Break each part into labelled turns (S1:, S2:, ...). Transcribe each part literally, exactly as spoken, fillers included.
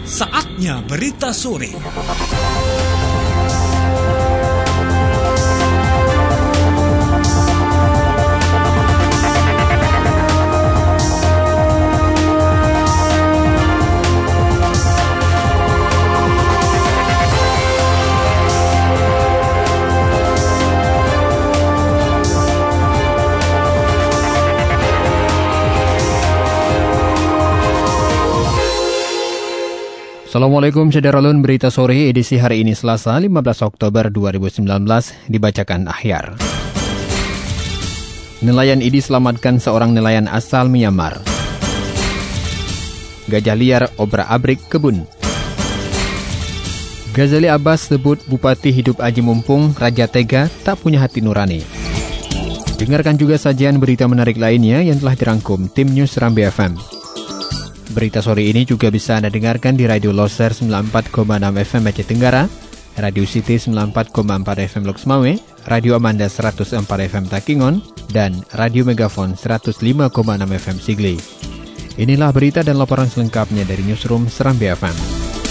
S1: Saatnya berita sore.
S2: Assalamualaikum Syederalun, berita sore edisi hari ini Selasa lima belas Oktober dua ribu sembilan belas dibacakan Ahyar. Nelayan I D selamatkan seorang nelayan asal Myanmar. Gajah liar obrak-abrik kebun. Ghazali Abbas sebut Bupati Hidup Aji Mumpung, Raja Tega, tak punya hati nurani. Dengarkan juga sajian berita menarik lainnya yang telah dirangkum tim News Serambi F M. Berita sore ini juga bisa Anda dengarkan di Radio Loser sembilan puluh empat koma enam F M Aceh Tenggara, Radio City sembilan puluh empat koma empat F M Loks Mawe, Radio Amanda seratus empat F M Takingon, dan Radio Megafon seratus lima koma enam F M Sigli. Inilah berita dan laporan selengkapnya dari Newsroom Serambi F M.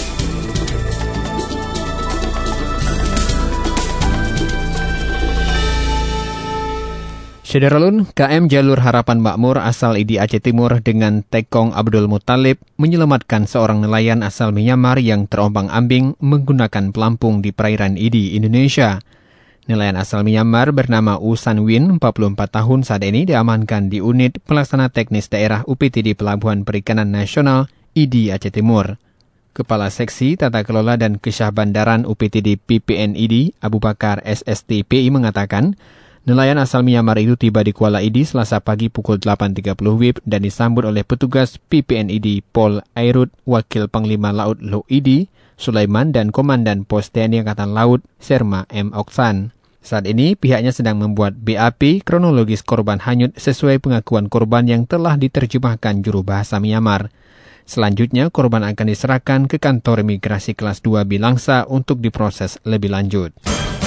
S2: Syederalun, K M Jalur Harapan Makmur asal I D Aceh Timur dengan Tekong Abdul Muttalib menyelamatkan seorang nelayan asal Myanmar yang terombang-ambing menggunakan pelampung di perairan I D Indonesia. Nelayan asal Myanmar bernama U San Win, empat puluh empat tahun, saat ini diamankan di unit pelaksana teknis daerah U P T D Pelabuhan Perikanan Nasional I D Aceh Timur. Kepala Seksi Tata Kelola dan Kesyahbandaran U P T D P P N I D Abu Bakar S S T P I mengatakan, nelayan asal Myanmar itu tiba di Kuala I D Selasa pagi pukul delapan tiga puluh W I B dan disambut oleh petugas P P N I D Pol Airut, Wakil Panglima Laut Lo I D, Sulaiman, dan Komandan Pos T N I Angkatan Laut, Serma M. Oksan. Saat ini pihaknya sedang membuat B A P kronologis korban hanyut sesuai pengakuan korban yang telah diterjemahkan juru bahasa Myanmar. Selanjutnya, korban akan diserahkan ke kantor imigrasi kelas dua Bilangsa untuk diproses lebih lanjut.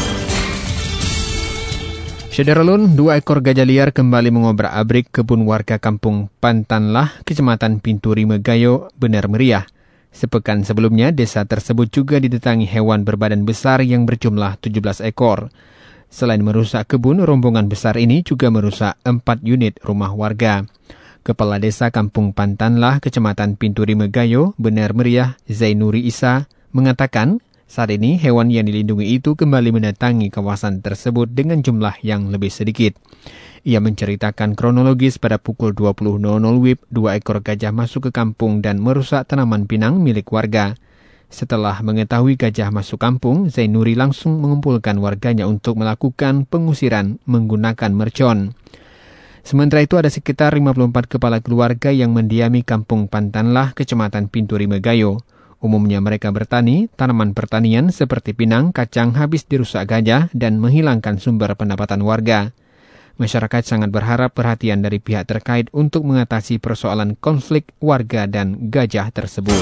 S2: Syederalun, dua ekor gajah liar kembali mengobrak-abrik kebun warga kampung Pantanlah, Kecamatan Pinturi Megayo, Benar Meriah. Sepekan sebelumnya, desa tersebut juga didatangi hewan berbadan besar yang berjumlah tujuh belas ekor. Selain merusak kebun, rombongan besar ini juga merusak empat unit rumah warga. Kepala Desa Kampung Pantanlah, Kecamatan Pinturi Megayo, Benar Meriah, Zainuri Isa, mengatakan, saat ini, hewan yang dilindungi itu kembali mendatangi kawasan tersebut dengan jumlah yang lebih sedikit. Ia menceritakan kronologis pada pukul dua puluh W I B, dua ekor gajah masuk ke kampung dan merusak tanaman pinang milik warga. Setelah mengetahui gajah masuk kampung, Zainuri langsung mengumpulkan warganya untuk melakukan pengusiran menggunakan mercon. Sementara itu ada sekitar lima puluh empat kepala keluarga yang mendiami kampung Pantanlah, Kecamatan Pinturi Megayo. Umumnya mereka bertani, tanaman pertanian seperti pinang, kacang habis dirusak gajah dan menghilangkan sumber pendapatan warga. Masyarakat sangat berharap perhatian dari pihak terkait untuk mengatasi persoalan konflik warga dan gajah tersebut.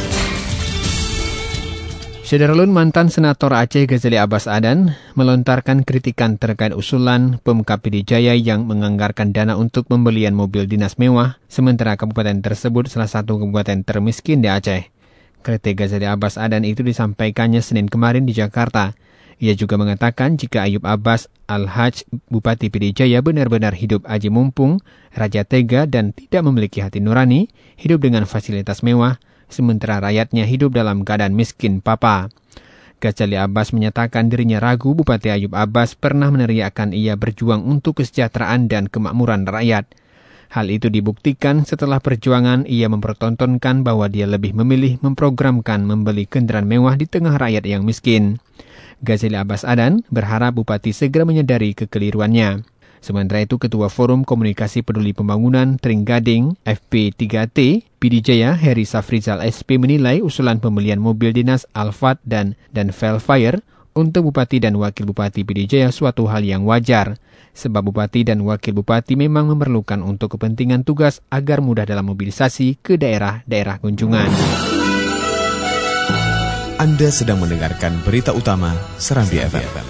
S2: Syederalun, mantan Senator Aceh Ghazali Abbas Adan melontarkan kritikan terkait usulan Pemkab P D Jaya yang menganggarkan dana untuk pembelian mobil dinas mewah, sementara kabupaten tersebut salah satu kabupaten termiskin di Aceh. Kritik Ghazali Abbas Adan itu disampaikannya Senin kemarin di Jakarta. Ia juga mengatakan jika Ayub Abbas Al-Haj, Bupati P D Jaya, benar-benar hidup aji mumpung, Raja Tega, dan tidak memiliki hati nurani, hidup dengan fasilitas mewah, sementara rakyatnya hidup dalam keadaan miskin papa. Ghazali Abbas menyatakan dirinya ragu Bupati Ayub Abbas pernah meneriakkan ia berjuang untuk kesejahteraan dan kemakmuran rakyat. Hal itu dibuktikan setelah perjuangan ia mempertontonkan bahwa dia lebih memilih memprogramkan membeli kendaraan mewah di tengah rakyat yang miskin. Ghazali Abbas Adan berharap Bupati segera menyadari kekeliruannya. Sementara itu, Ketua Forum Komunikasi Peduli Pembangunan Tringgading F P tiga T P D Jaya Heri Safrizal S P menilai usulan pembelian mobil dinas Alphard dan dan Velfire untuk Bupati dan Wakil Bupati P D Jaya suatu hal yang wajar, sebab Bupati dan Wakil Bupati memang memerlukan untuk kepentingan tugas agar mudah dalam mobilisasi ke daerah-daerah kunjungan.
S3: Anda sedang mendengarkan berita utama Serambi F M.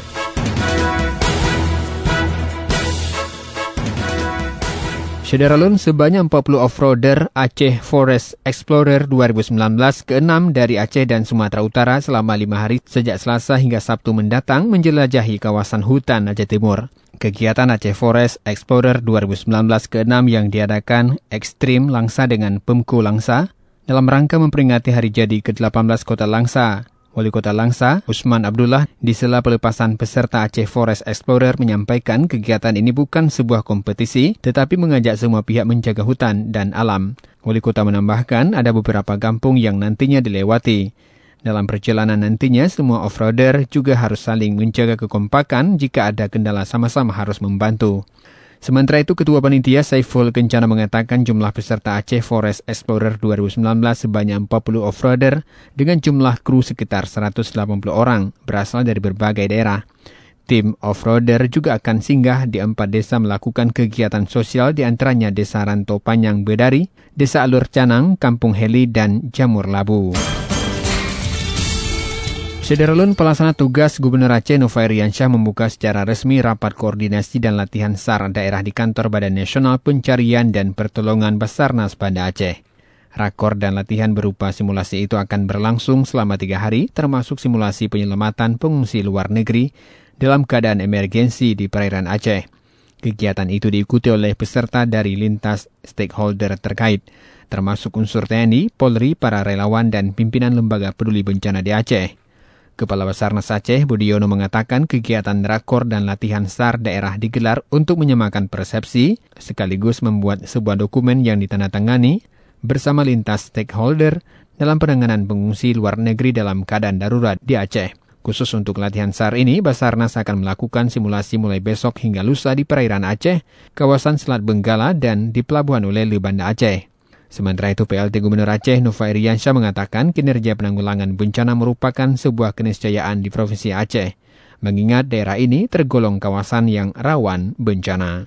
S2: Syederalun, sebanyak empat puluh off-roader Aceh Forest Explorer dua ribu sembilan belas keenam dari Aceh dan Sumatera Utara selama lima hari sejak Selasa hingga Sabtu mendatang menjelajahi kawasan hutan Aceh Timur. Kegiatan Aceh Forest Explorer dua ribu sembilan belas keenam yang diadakan Ekstrim Langsa dengan Pemko Langsa dalam rangka memperingati hari jadi ke delapan belas Kota Langsa. Wali Kota Langsa, Usman Abdullah, di sela pelepasan peserta Aceh Forest Explorer menyampaikan kegiatan ini bukan sebuah kompetisi, tetapi mengajak semua pihak menjaga hutan dan alam. Wali Kota menambahkan ada beberapa kampung yang nantinya dilewati. Dalam perjalanan nantinya, semua off-roader juga harus saling menjaga kekompakan jika ada kendala sama-sama harus membantu. Sementara itu, Ketua Panitia Saiful Kencana mengatakan jumlah peserta Aceh Forest Explorer dua ribu sembilan belas sebanyak empat puluh off-roader dengan jumlah kru sekitar seratus delapan puluh orang berasal dari berbagai daerah. Tim off-roader juga akan singgah di empat desa melakukan kegiatan sosial di antaranya Desa Rantau Panyang Bedari, Desa Alur Canang, Kampung Heli, dan Jamur Labu. Syederalun, pelaksana tugas Gubernur Aceh Novairiansyah membuka secara resmi rapat koordinasi dan latihan S A R daerah di kantor Badan Nasional Pencarian dan Pertolongan Basarnas Banda Aceh. Rakor dan latihan berupa simulasi itu akan berlangsung selama tiga hari, termasuk simulasi penyelamatan pengungsi luar negeri dalam keadaan emergensi di perairan Aceh. Kegiatan itu diikuti oleh peserta dari lintas stakeholder terkait, termasuk unsur T N I, Polri, para relawan, dan pimpinan lembaga peduli bencana di Aceh. Kepala Basarnas Aceh, Budiono, mengatakan kegiatan rakor dan latihan S A R daerah digelar untuk menyamakan persepsi, sekaligus membuat sebuah dokumen yang ditandatangani bersama lintas stakeholder dalam penanganan pengungsi luar negeri dalam keadaan darurat di Aceh. Khusus untuk latihan S A R ini, Basarnas akan melakukan simulasi mulai besok hingga lusa di perairan Aceh, kawasan Selat Benggala, dan di Pelabuhan Ulele, Banda Aceh. Sementara itu, P L T Gubernur Aceh Novairiansyah mengatakan kinerja penanggulangan bencana merupakan sebuah keniscayaan di Provinsi Aceh, mengingat daerah ini tergolong kawasan yang rawan bencana.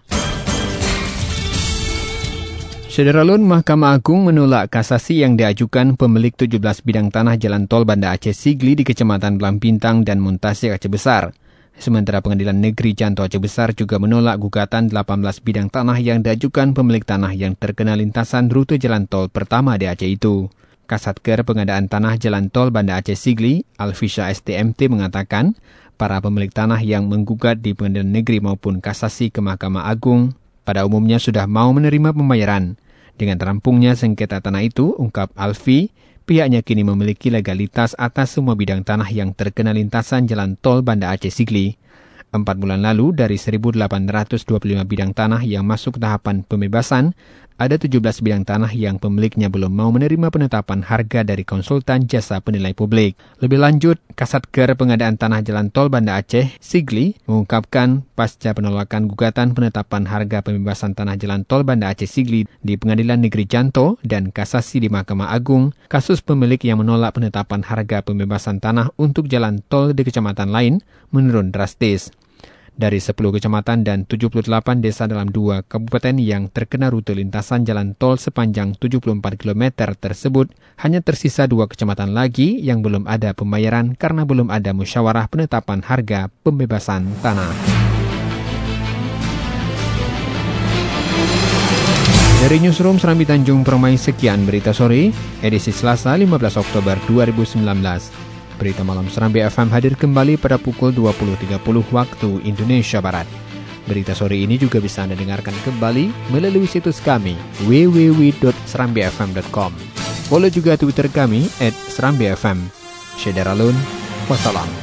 S2: Syederalun, Mahkamah Agung menolak kasasi yang diajukan pemilik tujuh belas bidang tanah jalan tol Banda Aceh Sigli di Kecamatan Belampintang dan Muntasir Aceh Besar. Sementara Pengadilan Negeri Janto Aceh Besar juga menolak gugatan delapan belas bidang tanah yang diajukan pemilik tanah yang terkena lintasan rute jalan tol pertama di Aceh itu. Kasatker Pengadaan Tanah Jalan Tol Banda Aceh Sigli, Alfisha S T M T, mengatakan para pemilik tanah yang menggugat di Pengadilan Negeri maupun kasasi ke Mahkamah Agung pada umumnya sudah mau menerima pembayaran. Dengan terampungnya sengketa tanah itu, ungkap Alfi, pihaknya kini memiliki legalitas atas semua bidang tanah yang terkena lintasan jalan tol Banda Aceh Sigli. Empat bulan lalu, dari seribu delapan ratus dua puluh lima bidang tanah yang masuk tahapan pembebasan, ada tujuh belas bidang tanah yang pemiliknya belum mau menerima penetapan harga dari konsultan jasa penilai publik. Lebih lanjut, Kasatker Pengadaan Tanah Jalan Tol Banda Aceh Sigli mengungkapkan pasca penolakan gugatan penetapan harga pembebasan tanah jalan tol Banda Aceh Sigli di Pengadilan Negeri Janto dan kasasi di Mahkamah Agung, kasus pemilik yang menolak penetapan harga pembebasan tanah untuk jalan tol di kecamatan lain menurun drastis. Dari sepuluh kecamatan dan tujuh puluh delapan desa dalam dua kabupaten yang terkena rute lintasan jalan tol sepanjang tujuh puluh empat kilometer tersebut, hanya tersisa dua kecamatan lagi yang belum ada pembayaran karena belum ada musyawarah penetapan harga pembebasan tanah. Dari Newsroom Serambi Tanjung Permai, sekian berita sore, edisi Selasa lima belas Oktober dua ribu sembilan belas. Berita malam Serambi F M hadir kembali pada pukul dua puluh tiga puluh waktu Indonesia Barat. Berita sore ini juga bisa Anda dengarkan kembali melalui situs kami w w w dot serambi f m dot com. Follow juga Twitter kami at serambi f m. Syederalun, wassalam.